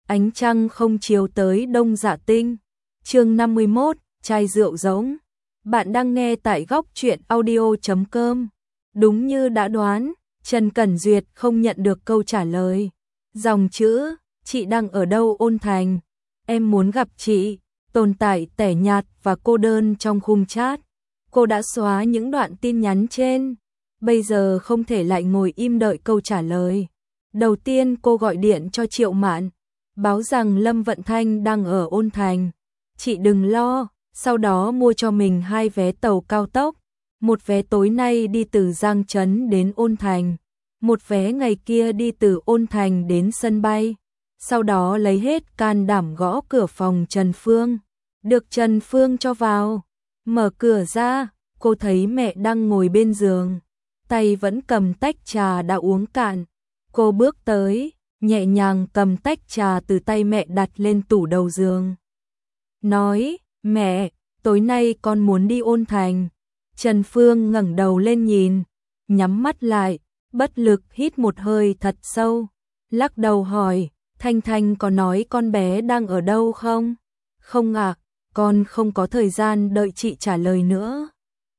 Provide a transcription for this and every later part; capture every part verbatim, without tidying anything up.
Ánh trăng không chiếu tới Đông Dạ Tinh. Chương năm mươi mốt, chai rượu giống. Bạn đang nghe tại góc truyện audio chấm com. Đúng như đã đoán, Trần Cẩn Duyệt không nhận được câu trả lời. Dòng chữ, chị đang ở đâu ôn thành? Em muốn gặp chị, tồn tại tẻ nhạt và cô đơn trong khung chat. Cô đã xóa những đoạn tin nhắn trên, bây giờ không thể lại ngồi im đợi câu trả lời. Đầu tiên cô gọi điện cho Triệu Mạn, báo rằng Lâm Vận Thanh đang ở ôn thành. Chị đừng lo, sau đó mua cho mình hai vé tàu cao tốc. Một vé tối nay đi từ Giang Trấn đến ôn thành, một vé ngày kia đi từ ôn thành đến sân bay. Sau đó lấy hết can đảm gõ cửa phòng Trần Phương. Được Trần Phương cho vào. Mở cửa ra, cô thấy mẹ đang ngồi bên giường, tay vẫn cầm tách trà đã uống cạn. Cô bước tới, nhẹ nhàng cầm tách trà từ tay mẹ đặt lên tủ đầu giường. Nói, mẹ, tối nay con muốn đi ôn thành. Trần Phương ngẩng đầu lên nhìn, nhắm mắt lại, bất lực hít một hơi thật sâu, lắc đầu hỏi, Thanh Thanh có nói con bé đang ở đâu không? Không ạ, con không có thời gian đợi chị trả lời nữa.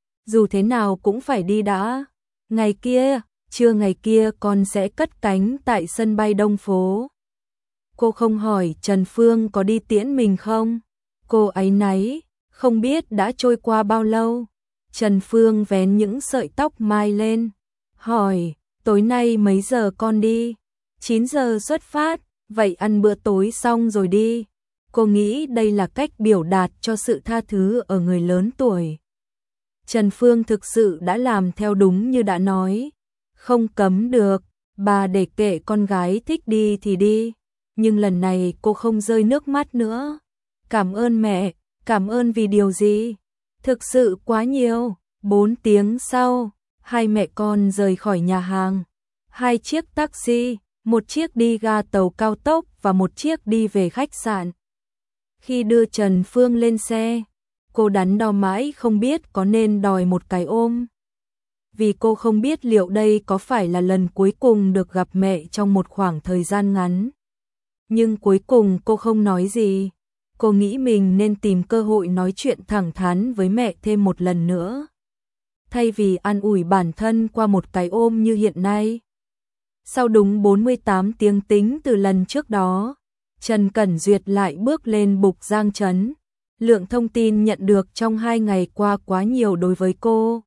Dù thế nào cũng phải đi đã. Ngày kia, trưa ngày kia con sẽ cất cánh tại sân bay Đông Phố. Cô không hỏi Trần Phương có đi tiễn mình không? Cô áy náy, không biết đã trôi qua bao lâu. Trần Phương vén những sợi tóc mai lên, hỏi, tối nay mấy giờ con đi? chín giờ xuất phát, vậy ăn bữa tối xong rồi đi. Cô nghĩ đây là cách biểu đạt cho sự tha thứ ở người lớn tuổi. Trần Phương thực sự đã làm theo đúng như đã nói. Không cấm được, bà để kệ con gái thích đi thì đi. Nhưng lần này cô không rơi nước mắt nữa. Cảm ơn mẹ, cảm ơn vì điều gì? Thực sự quá nhiều. Bốn tiếng sau, hai mẹ con rời khỏi nhà hàng. Hai chiếc taxi, một chiếc đi ga tàu cao tốc và một chiếc đi về khách sạn. Khi đưa Trần Phương lên xe, cô đắn đo mãi không biết có nên đòi một cái ôm. Vì cô không biết liệu đây có phải là lần cuối cùng được gặp mẹ trong một khoảng thời gian ngắn. Nhưng cuối cùng cô không nói gì. Cô nghĩ mình nên tìm cơ hội nói chuyện thẳng thắn với mẹ thêm một lần nữa, thay vì an ủi bản thân qua một cái ôm như hiện nay. Sau đúng bốn mươi tám tiếng tính từ lần trước đó, Trần Cẩn Duyệt lại bước lên bục Giang Trấn. Lượng thông tin nhận được trong hai ngày qua quá nhiều đối với cô,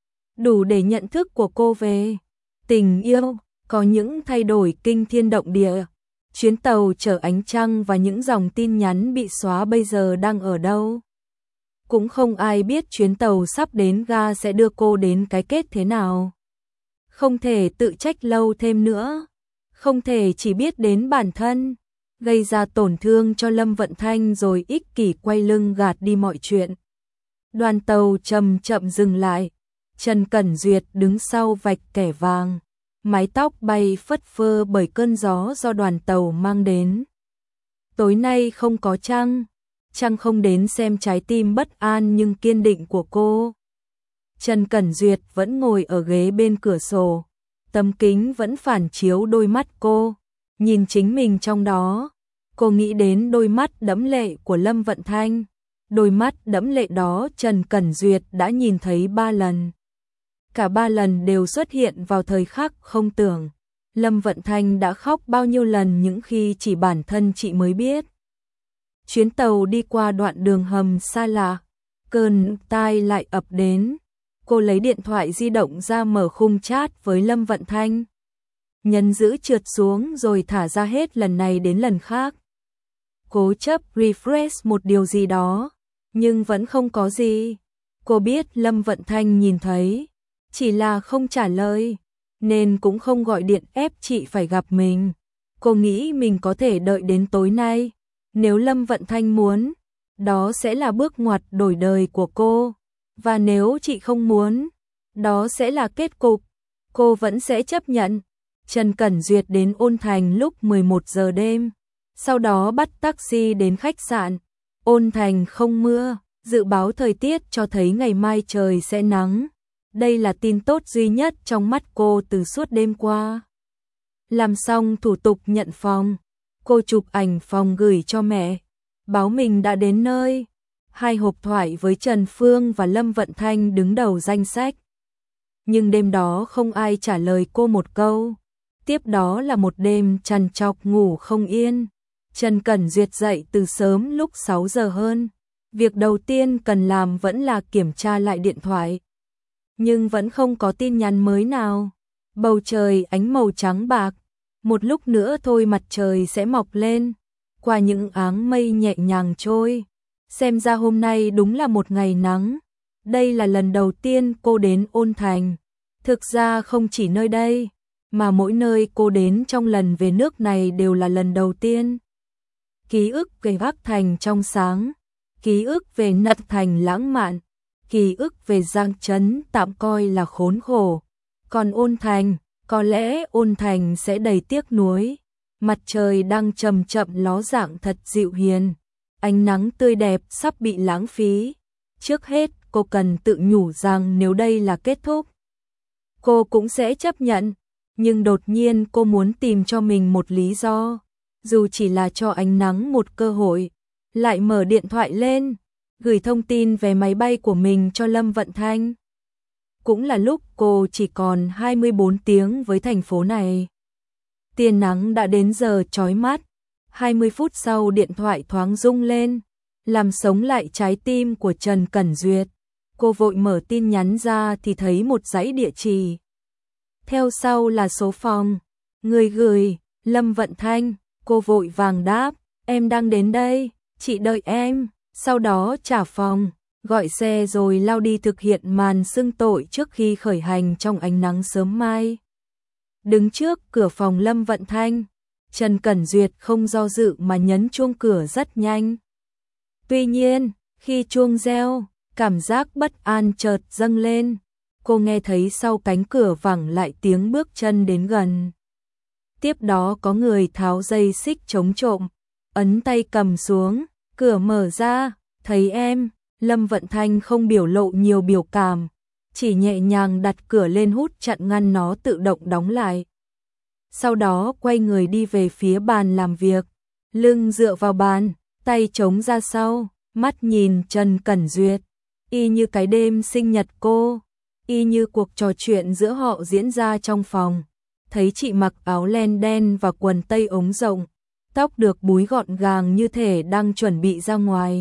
đủ để nhận thức của cô về tình yêu có những thay đổi kinh thiên động địa. Chuyến tàu chở ánh trăng và những dòng tin nhắn bị xóa bây giờ đang ở đâu. Cũng không ai biết chuyến tàu sắp đến ga sẽ đưa cô đến cái kết thế nào. Không thể tự trách lâu thêm nữa. Không thể chỉ biết đến bản thân, gây ra tổn thương cho Lâm Vận Thanh rồi ích kỷ quay lưng gạt đi mọi chuyện. Đoàn tàu chậm chậm dừng lại. Trần Cẩn Duyệt đứng sau vạch kẻ vàng, mái tóc bay phất phơ bởi cơn gió do đoàn tàu mang đến. Tối nay không có trăng, trăng không đến xem trái tim bất an nhưng kiên định của cô. Trần Cẩn Duyệt vẫn ngồi ở ghế bên cửa sổ, tấm kính vẫn phản chiếu đôi mắt cô, nhìn chính mình trong đó. Cô nghĩ đến đôi mắt đẫm lệ của Lâm Vận Thanh. Đôi mắt đẫm lệ đó Trần Cẩn Duyệt đã nhìn thấy ba lần. Cả ba lần đều xuất hiện vào thời khắc không tưởng. Lâm Vận Thanh đã khóc bao nhiêu lần những khi chỉ bản thân chị mới biết. Chuyến tàu đi qua đoạn đường hầm xa lạ, cơn tai lại ập đến. Cô lấy điện thoại di động ra mở khung chat với Lâm Vận Thanh. Nhấn giữ trượt xuống rồi thả ra hết lần này đến lần khác. Cố chấp refresh một điều gì đó, nhưng vẫn không có gì. Cô biết Lâm Vận Thanh nhìn thấy, chỉ là không trả lời, nên cũng không gọi điện ép chị phải gặp mình. Cô nghĩ mình có thể đợi đến tối nay. Nếu Lâm Vận Thanh muốn, đó sẽ là bước ngoặt đổi đời của cô. Và nếu chị không muốn, đó sẽ là kết cục. Cô vẫn sẽ chấp nhận. Trần Cẩn Duyệt đến ôn thành lúc mười một giờ đêm. Sau đó bắt taxi đến khách sạn. Ôn thành không mưa, dự báo thời tiết cho thấy ngày mai trời sẽ nắng. Đây là tin tốt duy nhất trong mắt cô từ suốt đêm qua. Làm xong thủ tục nhận phòng, Cô chụp ảnh phòng gửi cho mẹ, báo mình đã đến nơi. Hai hộp thoại với Trần Phương và Lâm Vận Thanh đứng đầu danh sách. Nhưng đêm đó không ai trả lời cô một câu. Tiếp đó là một đêm trằn trọc ngủ không yên. Trần Cẩn Duyệt dậy từ sớm lúc sáu giờ hơn. Việc đầu tiên cần làm vẫn là kiểm tra lại điện thoại. Nhưng vẫn không có tin nhắn mới nào. Bầu trời ánh màu trắng bạc. Một lúc nữa thôi mặt trời sẽ mọc lên. Qua những áng mây nhẹ nhàng trôi. Xem ra hôm nay đúng là một ngày nắng. Đây là lần đầu tiên cô đến Ôn Thành. Thực ra không chỉ nơi đây, mà mỗi nơi cô đến trong lần về nước này đều là lần đầu tiên. Ký ức về Bắc Thành trong sáng, ký ức về Nận Thành lãng mạn, ký ức về Giang Trấn tạm coi là khốn khổ. Còn Ôn Thành, có lẽ Ôn Thành sẽ đầy tiếc nuối. Mặt trời đang chậm chậm ló dạng thật dịu hiền. Ánh nắng tươi đẹp sắp bị lãng phí. Trước hết, cô cần tự nhủ rằng nếu đây là kết thúc, cô cũng sẽ chấp nhận. Nhưng đột nhiên cô muốn tìm cho mình một lý do, dù chỉ là cho ánh nắng một cơ hội. Lại mở điện thoại lên, gửi thông tin về máy bay của mình cho Lâm Vận Thanh. Cũng là lúc cô chỉ còn hai mươi bốn tiếng với thành phố này. Tia nắng đã đến giờ chói mắt. hai mươi phút sau điện thoại thoáng rung lên, làm sống lại trái tim của Trần Cẩn Duyệt. Cô vội mở tin nhắn ra thì thấy một dãy địa chỉ. Theo sau là số phòng. Người gửi, Lâm Vận Thanh. Cô vội vàng đáp, em đang đến đây, chị đợi em. Sau đó trả phòng, gọi xe rồi lao đi thực hiện màn xưng tội trước khi khởi hành trong ánh nắng sớm mai. Đứng trước cửa phòng Lâm Vận Thanh, Trần Cẩn Duyệt không do dự mà nhấn chuông cửa rất nhanh. Tuy nhiên, khi chuông reo, cảm giác bất an chợt dâng lên. Cô nghe thấy sau cánh cửa vẳng lại tiếng bước chân đến gần. Tiếp đó có người tháo dây xích chống trộm, ấn tay cầm xuống, cửa mở ra, thấy em. Lâm Vận Thanh không biểu lộ nhiều biểu cảm, chỉ nhẹ nhàng đặt cửa lên hút chặn ngăn nó tự động đóng lại. Sau đó quay người đi về phía bàn làm việc, lưng dựa vào bàn, tay chống ra sau, mắt nhìn Trần Cẩn Duyệt, y như cái đêm sinh nhật cô, y như cuộc trò chuyện giữa họ diễn ra trong phòng. Thấy chị mặc áo len đen và quần tây ống rộng, tóc được búi gọn gàng như thể đang chuẩn bị ra ngoài.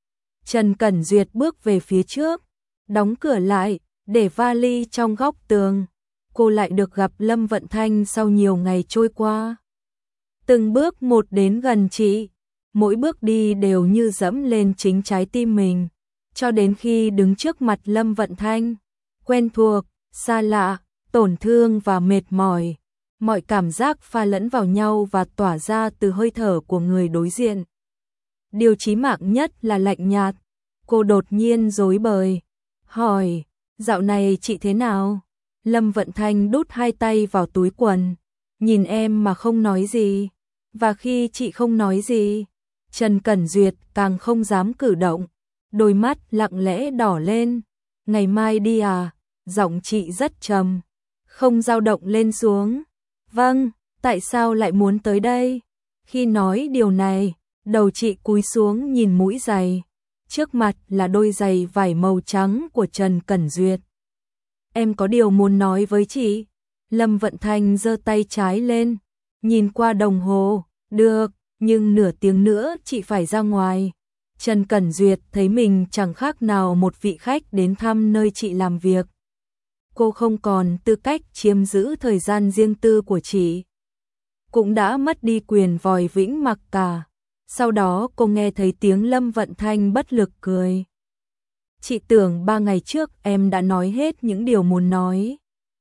Trần Cẩn Duyệt bước về phía trước, đóng cửa lại, để vali trong góc tường. Cô lại được gặp Lâm Vận Thanh sau nhiều ngày trôi qua. Từng bước một đến gần chị, mỗi bước đi đều như dẫm lên chính trái tim mình, cho đến khi đứng trước mặt Lâm Vận Thanh. Quen thuộc, xa lạ, tổn thương và mệt mỏi, mọi cảm giác pha lẫn vào nhau và tỏa ra từ hơi thở của người đối diện. Điều chí mạng nhất là lạnh nhạt. Cô đột nhiên rối bời, hỏi, dạo này chị thế nào? Lâm Vận Thanh đút hai tay vào túi quần, nhìn em mà không nói gì. Và khi chị không nói gì, Trần Cẩn Duyệt càng không dám cử động, đôi mắt lặng lẽ đỏ lên. Ngày mai đi à? Giọng chị rất trầm, không dao động lên xuống. Vâng, tại sao lại muốn tới đây? Khi nói điều này, đầu chị cúi xuống nhìn mũi giày. Trước mặt là đôi giày vải màu trắng của Trần Cẩn Duyệt. Em có điều muốn nói với chị. Lâm Vận Thanh giơ tay trái lên, nhìn qua đồng hồ. Được, nhưng nửa tiếng nữa chị phải ra ngoài. Trần Cẩn Duyệt thấy mình chẳng khác nào một vị khách đến thăm nơi chị làm việc. Cô không còn tư cách chiếm giữ thời gian riêng tư của chị, cũng đã mất đi quyền vòi vĩnh mặc cả. Sau đó cô nghe thấy tiếng Lâm Vận Thanh bất lực cười. Chị tưởng ba ngày trước em đã nói hết những điều muốn nói.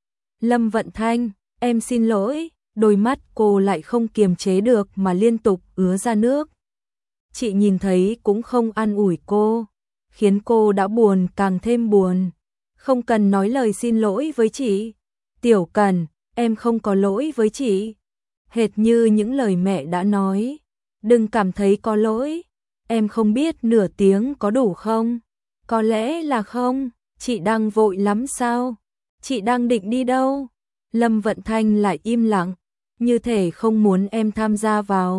Lâm Vận Thanh, em xin lỗi. Đôi mắt cô lại không kiềm chế được mà liên tục ứa ra nước. Chị nhìn thấy cũng không an ủi cô, khiến cô đã buồn càng thêm buồn. Không cần nói lời xin lỗi với chị. Tiểu Cẩn, em không có lỗi với chị. Hệt như những lời mẹ đã nói. Đừng cảm thấy có lỗi. Em không biết nửa tiếng có đủ không? Có lẽ là không. Chị đang vội lắm sao? Chị đang định đi đâu? Lâm Vận Thanh lại im lặng, như thể không muốn em tham gia vào.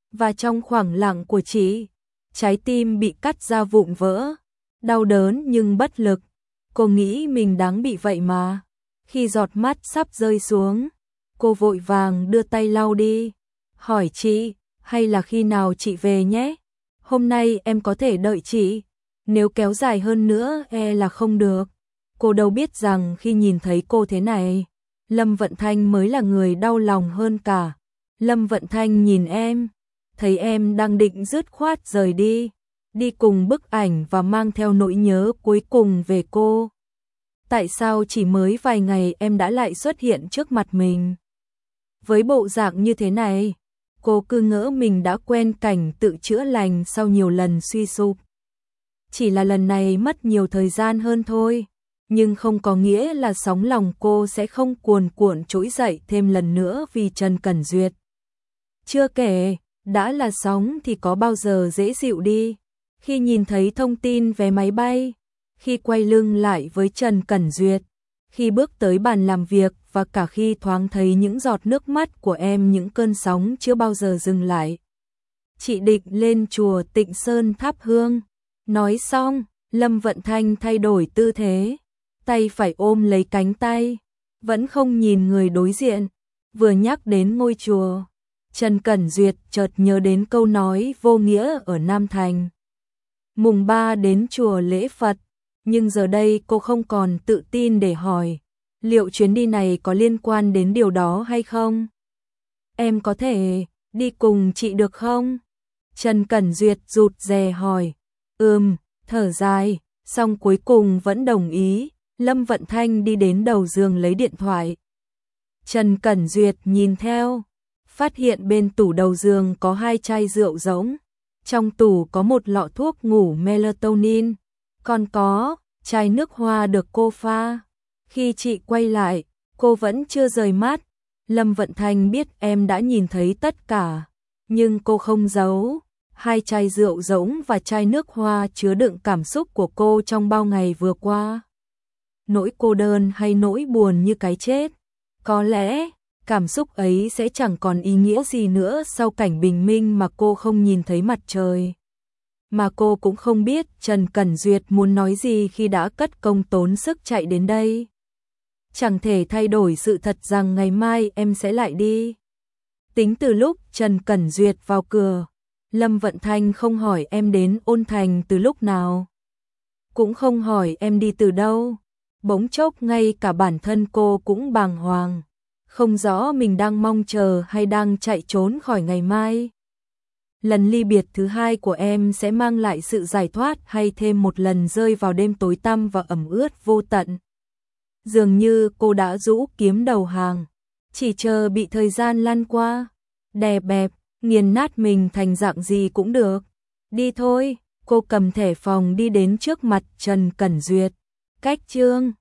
Và trong khoảng lặng của chị, trái tim bị cắt ra vụn vỡ, đau đớn nhưng bất lực. Cô nghĩ mình đáng bị vậy mà. Khi giọt mắt sắp rơi xuống, cô vội vàng đưa tay lau đi, hỏi chị, hay là khi nào chị về nhé? Hôm nay em có thể đợi chị, nếu kéo dài hơn nữa e là không được. Cô đâu biết rằng khi nhìn thấy cô thế này, Lâm Vận Thanh mới là người đau lòng hơn cả. Lâm Vận Thanh nhìn em, thấy em đang định dứt khoát rời đi, đi cùng bức ảnh và mang theo nỗi nhớ cuối cùng về cô. Tại sao chỉ mới vài ngày em đã lại xuất hiện trước mặt mình? Với bộ dạng như thế này, cô cứ ngỡ mình đã quen cảnh tự chữa lành sau nhiều lần suy sụp. Chỉ là lần này mất nhiều thời gian hơn thôi, nhưng không có nghĩa là sóng lòng cô sẽ không cuồn cuộn trỗi dậy thêm lần nữa vì Trần Cẩn Duyệt. Chưa kể, đã là sóng thì có bao giờ dễ dịu đi. Khi nhìn thấy thông tin vé máy bay, khi quay lưng lại với Trần Cẩn Duyệt, khi bước tới bàn làm việc và cả khi thoáng thấy những giọt nước mắt của em, những cơn sóng chưa bao giờ dừng lại. Chị định lên chùa Tịnh Sơn thắp hương. Nói xong, Lâm Vận Thanh thay đổi tư thế, tay phải ôm lấy cánh tay, vẫn không nhìn người đối diện. Vừa nhắc đến ngôi chùa, Trần Cẩn Duyệt chợt nhớ đến câu nói vô nghĩa ở Nam Thành. Mùng ba đến chùa lễ Phật, nhưng giờ đây cô không còn tự tin để hỏi, liệu chuyến đi này có liên quan đến điều đó hay không? Em có thể đi cùng chị được không? Trần Cẩn Duyệt rụt rè hỏi. Ừm, thở dài, xong cuối cùng vẫn đồng ý. Lâm Vận Thanh đi đến đầu giường lấy điện thoại. Trần Cẩn Duyệt nhìn theo, phát hiện bên tủ đầu giường có hai chai rượu rỗng. Trong tủ có một lọ thuốc ngủ melatonin, còn có chai nước hoa được cô pha. Khi chị quay lại, cô vẫn chưa rời mắt. Lâm Vận Thanh biết em đã nhìn thấy tất cả, nhưng cô không giấu. Hai chai rượu rỗng và chai nước hoa chứa đựng cảm xúc của cô trong bao ngày vừa qua. Nỗi cô đơn hay nỗi buồn như cái chết. Có lẽ, cảm xúc ấy sẽ chẳng còn ý nghĩa gì nữa sau cảnh bình minh mà cô không nhìn thấy mặt trời. Mà cô cũng không biết Trần Cẩn Duyệt muốn nói gì khi đã cất công tốn sức chạy đến đây. Chẳng thể thay đổi sự thật rằng ngày mai em sẽ lại đi. Tính từ lúc Trần Cẩn Duyệt vào cửa, Lâm Vận Thanh không hỏi em đến Ôn Thành từ lúc nào, cũng không hỏi em đi từ đâu. Bỗng chốc ngay cả bản thân cô cũng bàng hoàng, không rõ mình đang mong chờ hay đang chạy trốn khỏi ngày mai. Lần ly biệt thứ hai của em sẽ mang lại sự giải thoát hay thêm một lần rơi vào đêm tối tăm và ẩm ướt vô tận. Dường như cô đã rũ kiếm đầu hàng, chỉ chờ bị thời gian lăn qua, đè bẹp, nghiền nát mình thành dạng gì cũng được. Đi thôi, cô cầm thẻ phòng đi đến trước mặt Trần Cẩn Duyệt. Cách chương